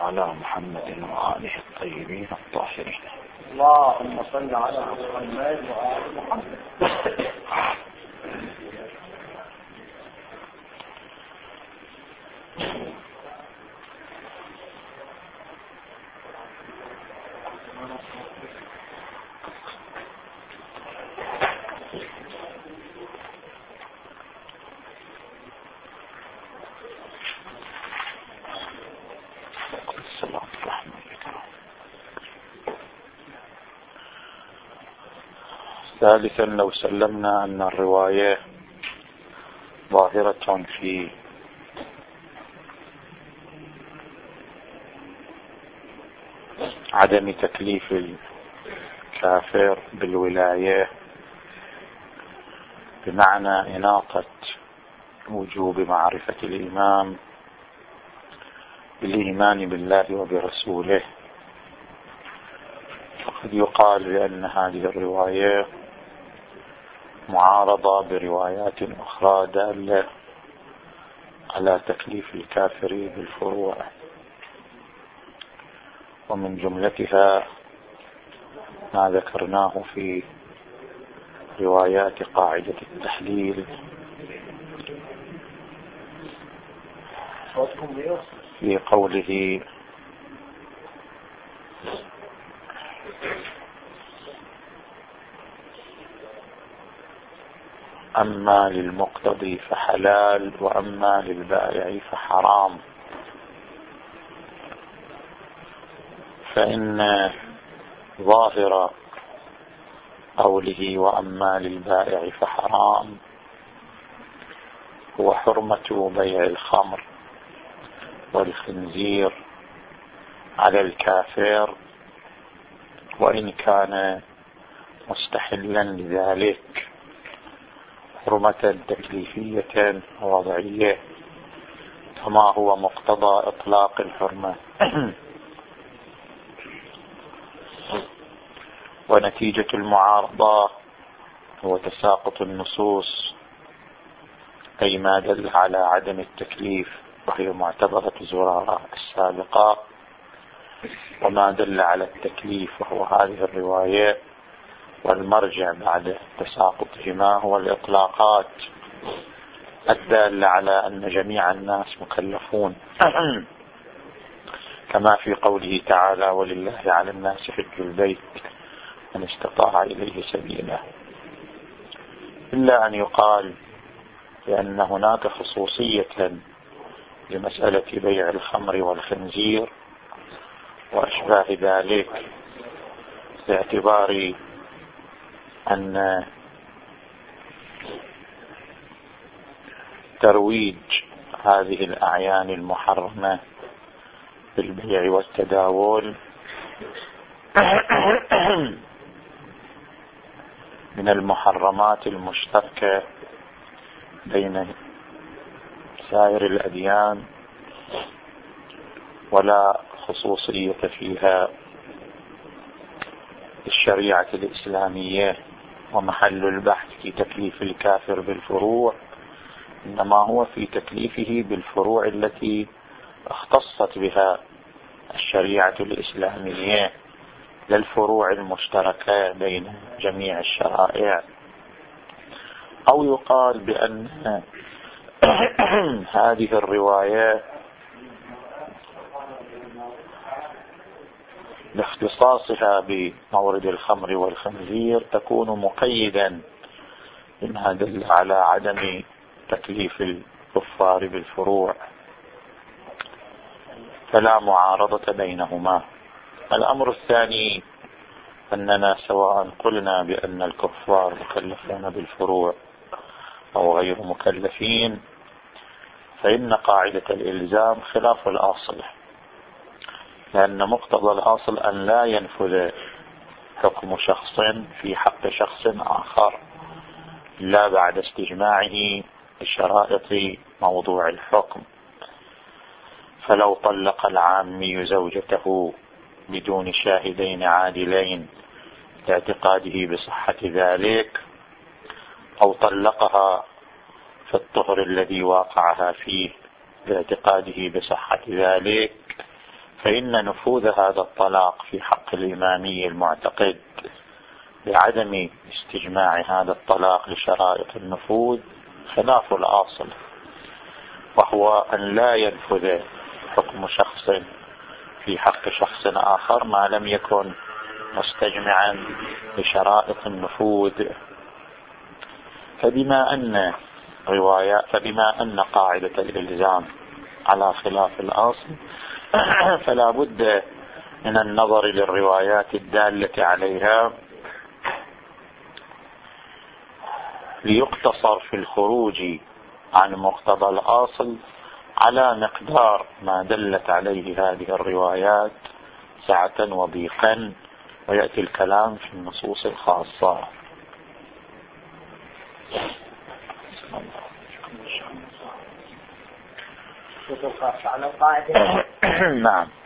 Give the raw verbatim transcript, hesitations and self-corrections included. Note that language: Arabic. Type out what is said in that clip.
على محمد وآله الطيبين الطاهرين. اللهم صل على محمد وآل محمد. ثالثا، لو سلمنا أن الرواية ظاهرة في عدم تكليف الكافر بالولاية بمعنى إناقة وجوب معرفة الإمام بالإيمان بالله وبرسوله، فقد يقال بأن هذه الرواية معارضة بروايات أخرى دالة على تكليف الكافر بالفروع، ومن جملتها ما ذكرناه في روايات قاعدة التحليل في قوله أما للمقتضي فحلال وأما للبائع فحرام. فإن ظاهر قوله وأما للبائع فحرام هو حرمة بيع الخمر والخنزير على الكافر وإن كان مستحلا لذلك، حرمة تكليفية وضعية كما هو مقتضى إطلاق الحرمة. ونتيجة المعارضة هو تساقط النصوص، أي ما دل على عدم التكليف وهي معتبرة زرارة السابقة، وما دل على التكليف وهو هذه الرواية، والمرجع بعد تساقطهما هو الإطلاقات الدالة على أن جميع الناس مكلفون، كما في قوله تعالى ولله على الناس حج البيت من استطاع إليه سبيلا، إلا أن يقال بأن هناك خصوصية لمسألة بيع الخمر والخنزير وأشباه ذلك، باعتبار أن ترويج هذه الأعيان المحرمة بالبيع والتداول من المحرمات المشتركة بين سائر الأديان، ولا خصوصية فيها الشريعة الإسلامية، ومحل البحث في تكليف الكافر بالفروع إنما هو في تكليفه بالفروع التي اختصت بها الشريعة الإسلامية، للفروع المشتركة بين جميع الشرائع. أو يقال بأن هذه الرواية لاختصاصها بمورد الخمر والخنزير تكون مقيدا بما دل على عدم تكليف الكفار بالفروع، فلا معارضة بينهما. الأمر الثاني أننا سواء قلنا بأن الكفار مكلفون بالفروع أو غير مكلفين، فإن قاعدة الإلزام خلاف الأصل، لأن مقتضى الأصل أن لا ينفذ حكم شخص في حق شخص آخر لا بعد استجماعه بشرائط موضوع الحكم. فلو طلق العامي زوجته بدون شاهدين عادلين لاعتقاده بصحة ذلك، أو طلقها في الطهر الذي واقعها فيه لاعتقاده بصحة ذلك، فإن نفوذ هذا الطلاق في حق الإمامي المعتقد بعدم استجماع هذا الطلاق لشرائط النفوذ خلاف الأصل، وهو أن لا ينفذ حكم شخص في حق شخص آخر ما لم يكن مستجمعا لشرائط النفوذ. فبما أن رواية فبما أن قاعدة الإلزام على خلاف الأصل فلا بد من النظر للروايات الدالة عليها ليقتصر في الخروج عن مقتضى الأصل على مقدار ما دلت عليه هذه الروايات سعة وضيقا، ويأتي الكلام في النصوص الخاصة. على القاعدة نعم.